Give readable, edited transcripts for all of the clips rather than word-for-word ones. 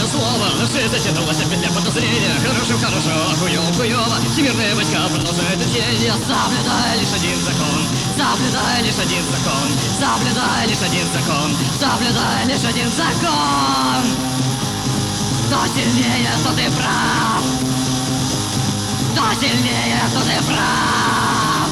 слово. На шее затянулась петля подозрения. Хорошо, хуёво. Всемирные войска продолжают учения. Соблюдай лишь один закон. Соблюдай лишь один закон. Соблюдай лишь один закон. Соблюдай лишь один закон. Кто сильнее, тот и прав. Кто сильнее, тот и прав.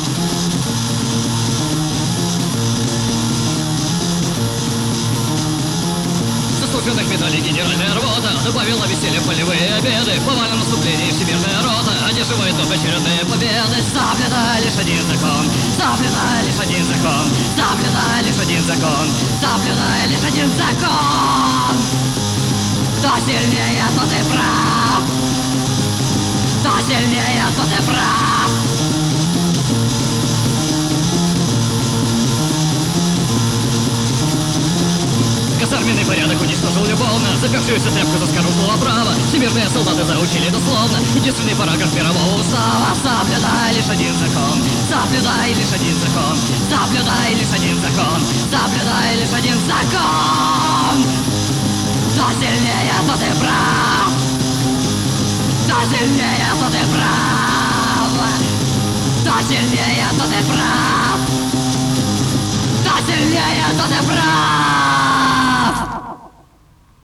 Заслуженных медалей генеральная рота добавила веселье в полевые обеды. В повальном наступлении всемирная рота одерживает только очередные победы. Соблюдай лишь один закон. Соблюдай лишь один закон. Соблюдай лишь один закон. Соблюдай лишь один закон. Кто сильнее, тот и прав. Кто сильнее, тот и прав. Казарменный порядок уничтожил любовно. Запершуюся тряпку заскорузла право. Всемирные солдаты заучили дословно единственный параграф мирового устава. Соблюдай лишь один закон. Соблюдай лишь один закон. Соблюдай лишь один закон. Соблюдай лишь один закон. Кто сильнее, тот и прав. Кто сильнее, тот и прав. Кто сильнее, тот и прав. Кто сильнее, тот и прав.